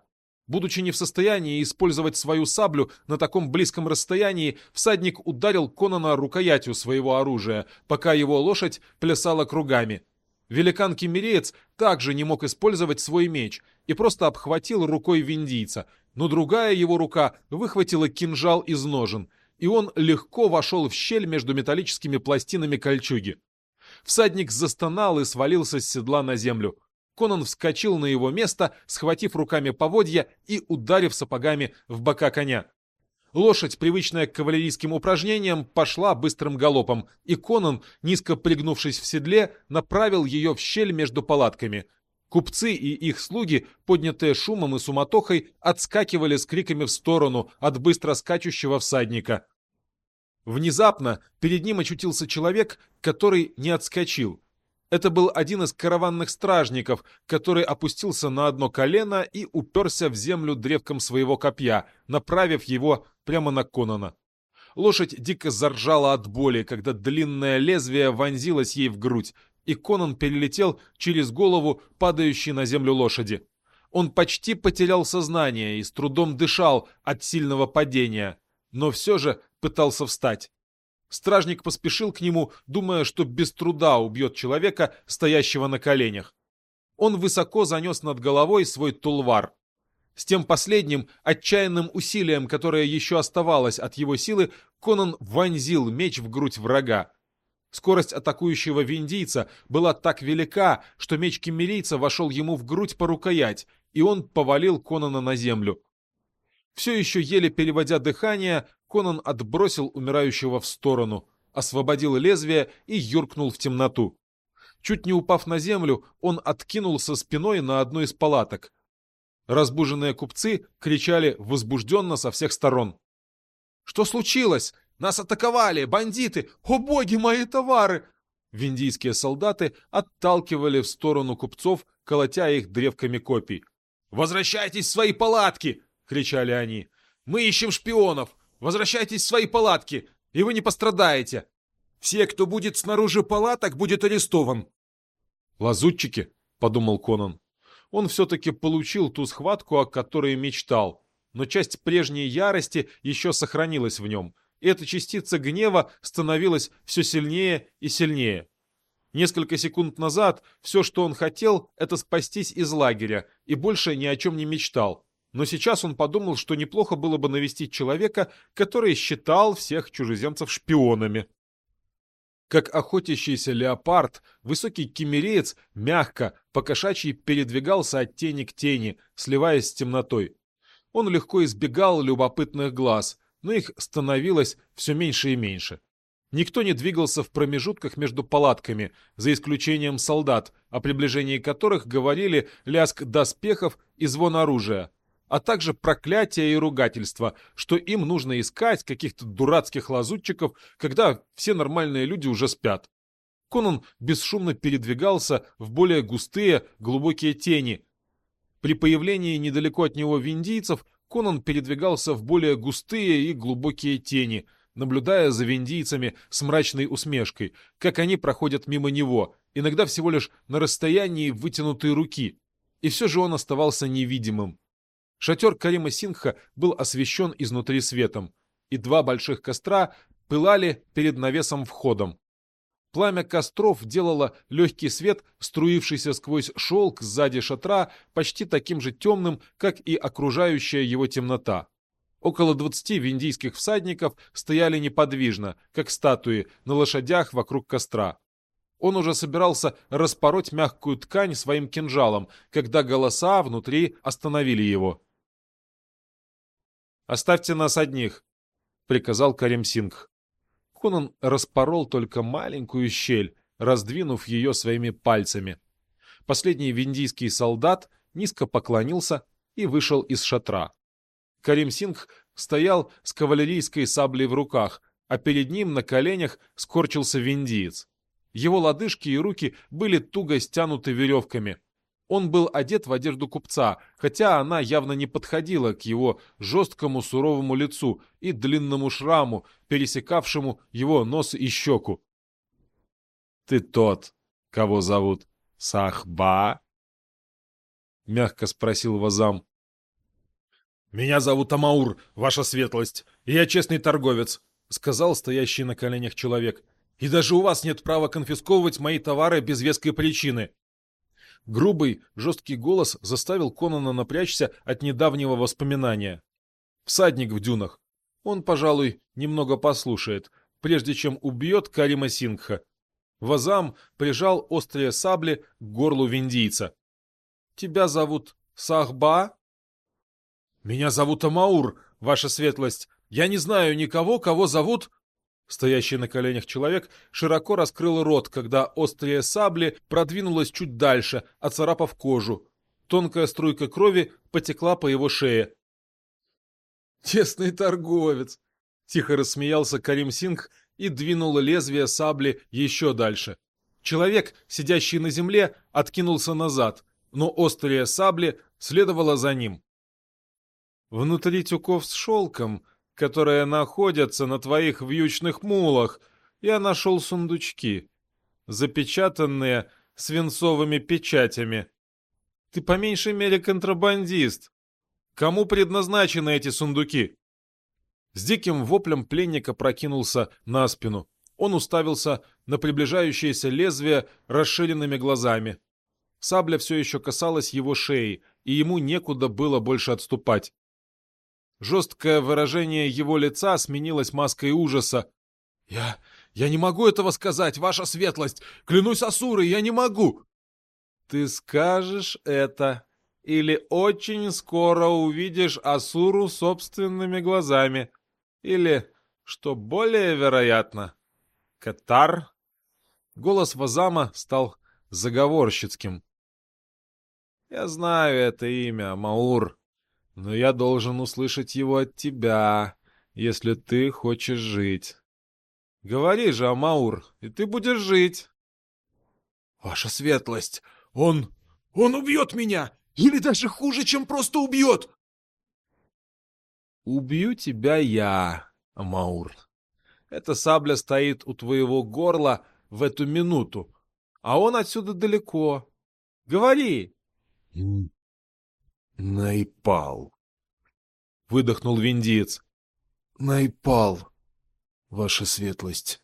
Будучи не в состоянии использовать свою саблю на таком близком расстоянии, всадник ударил Конана рукоятью своего оружия, пока его лошадь плясала кругами. Великан-киммереец также не мог использовать свой меч и просто обхватил рукой виндийца, но другая его рука выхватила кинжал из ножен, и он легко вошел в щель между металлическими пластинами кольчуги. Всадник застонал и свалился с седла на землю. Конан вскочил на его место, схватив руками поводья и ударив сапогами в бока коня. Лошадь, привычная к кавалерийским упражнениям, пошла быстрым галопом, и Конан, низко пригнувшись в седле, направил ее в щель между палатками. Купцы и их слуги, поднятые шумом и суматохой, отскакивали с криками в сторону от быстро скачущего всадника. Внезапно перед ним очутился человек, который не отскочил. Это был один из караванных стражников, который опустился на одно колено и уперся в землю древком своего копья, направив его прямо на Конана. Лошадь дико заржала от боли, когда длинное лезвие вонзилось ей в грудь, и Конан перелетел через голову падающей на землю лошади. Он почти потерял сознание и с трудом дышал от сильного падения, но все же пытался встать. Стражник поспешил к нему, думая, что без труда убьет человека, стоящего на коленях. Он высоко занес над головой свой тулвар. С тем последним отчаянным усилием, которое еще оставалось от его силы, Конан вонзил меч в грудь врага. Скорость атакующего виндийца была так велика, что меч киммерийца вошел ему в грудь по рукоять, и он повалил Конана на землю. Все еще еле переводя дыхание, Конан отбросил умирающего в сторону, освободил лезвие и юркнул в темноту. Чуть не упав на землю, он откинулся спиной на одну из палаток. Разбуженные купцы кричали возбужденно со всех сторон. «Что случилось? Нас атаковали! Бандиты! О боги, мои товары!» Виндийские солдаты отталкивали в сторону купцов, колотя их древками копий. «Возвращайтесь в свои палатки!» — кричали они. «Мы ищем шпионов! Возвращайтесь в свои палатки, и вы не пострадаете! Все, кто будет снаружи палаток, будет арестован!» «Лазутчики!» — подумал Конан. Он все-таки получил ту схватку, о которой мечтал, но часть прежней ярости еще сохранилась в нем, и эта частица гнева становилась все сильнее и сильнее. Несколько секунд назад все, что он хотел, это спастись из лагеря, и больше ни о чем не мечтал. Но сейчас он подумал, что неплохо было бы навестить человека, который считал всех чужеземцев шпионами. Как охотящийся леопард, высокий киммереец мягко, по-кошачьи передвигался от тени к тени, сливаясь с темнотой. Он легко избегал любопытных глаз, но их становилось все меньше и меньше. Никто не двигался в промежутках между палатками, за исключением солдат, о приближении которых говорили лязг доспехов и звон оружия, а также проклятия и ругательства, что им нужно искать каких-то дурацких лазутчиков, когда все нормальные люди уже спят. Конан бесшумно передвигался в более густые, глубокие тени. При появлении недалеко от него виндийцев Конан передвигался в более густые и глубокие тени, наблюдая за виндийцами с мрачной усмешкой, как они проходят мимо него, иногда всего лишь на расстоянии вытянутой руки. И все же он оставался невидимым. Шатер Карима Сингха был освещен изнутри светом, и два больших костра пылали перед навесом-входом. Пламя костров делало легкий свет, струившийся сквозь шелк сзади шатра, почти таким же темным, как и окружающая его темнота. Около 20 виндийских всадников стояли неподвижно, как статуи, на лошадях вокруг костра. Он уже собирался распороть мягкую ткань своим кинжалом, когда голоса внутри остановили его. «Оставьте нас одних», — приказал Карим Сингх. Конан распорол только маленькую щель, раздвинув ее своими пальцами. Последний виндийский солдат низко поклонился и вышел из шатра. Карим Сингх стоял с кавалерийской саблей в руках, а перед ним на коленях скорчился виндиец. Его лодыжки и руки были туго стянуты веревками. Он был одет в одежду купца, хотя она явно не подходила к его жесткому суровому лицу и длинному шраму, пересекавшему его нос и щеку. «Ты тот, кого зовут Сахба?» — мягко спросил Вазам. «Меня зовут Амаур, ваша светлость, и я честный торговец», — сказал стоящий на коленях человек. «И даже у вас нет права конфисковывать мои товары без веской причины». Грубый, жесткий голос заставил Конана напрячься от недавнего воспоминания. Всадник в дюнах. Он, пожалуй, немного послушает, прежде чем убьет Карима Сингха. Вазам прижал острые сабли к горлу виндийца. «Тебя зовут Сахба?» «Меня зовут Амаур, ваша светлость. Я не знаю никого, кого зовут...» Стоящий на коленях человек широко раскрыл рот, когда острие сабли продвинулось чуть дальше, оцарапав кожу. Тонкая струйка крови потекла по его шее. «Честный торговец!» — тихо рассмеялся Карим Сингх и двинул лезвие сабли еще дальше. Человек, сидящий на земле, откинулся назад, но острие сабли следовало за ним. «Внутри тюков с шелком, которые находятся на твоих вьючных мулах, я нашел сундучки, запечатанные свинцовыми печатями. Ты по меньшей мере контрабандист. Кому предназначены эти сундуки?» С диким воплем пленника прокинулся на спину. Он уставился на приближающееся лезвие расширенными глазами. Сабля все еще касалась его шеи, и ему некуда было больше отступать. Жесткое выражение его лица сменилось маской ужаса. «Я не могу этого сказать, ваша светлость! Клянусь Асурой, я не могу!» «Ты скажешь это, или очень скоро увидишь Асуру собственными глазами. Или, что более вероятно, Катар». Голос Вазама стал заговорщицким. «Я знаю это имя, Амаур, но я должен услышать его от тебя, если ты хочешь жить. Говори же, Амаур, и ты будешь жить». «Ваша светлость, он убьет меня! Или даже хуже, чем просто убьет!» «Убью тебя я, Амаур. Эта сабля стоит у твоего горла в эту минуту, а он отсюда далеко. Говори!» «Найпал», — выдохнул виндиец. «Найпал, ваша светлость».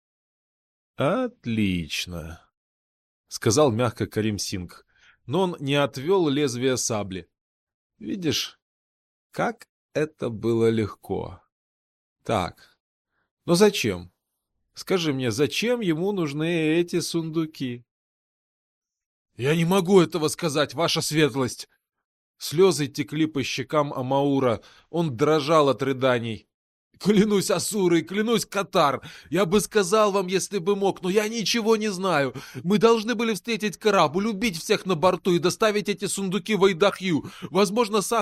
«Отлично», — сказал мягко Карим Сингх, но он не отвел лезвие сабли. «Видишь, как это было легко. Так, но зачем? Скажи мне, зачем ему нужны эти сундуки?» «Я не могу этого сказать, ваша светлость!» Слезы текли по щекам Амаура, он дрожал от рыданий. «Клянусь Асурой, клянусь Катар! Я бы сказал вам, если бы мог, но я ничего не знаю. Мы должны были встретить корабль, убить всех на борту и доставить эти сундуки в Айдахью. Возможно,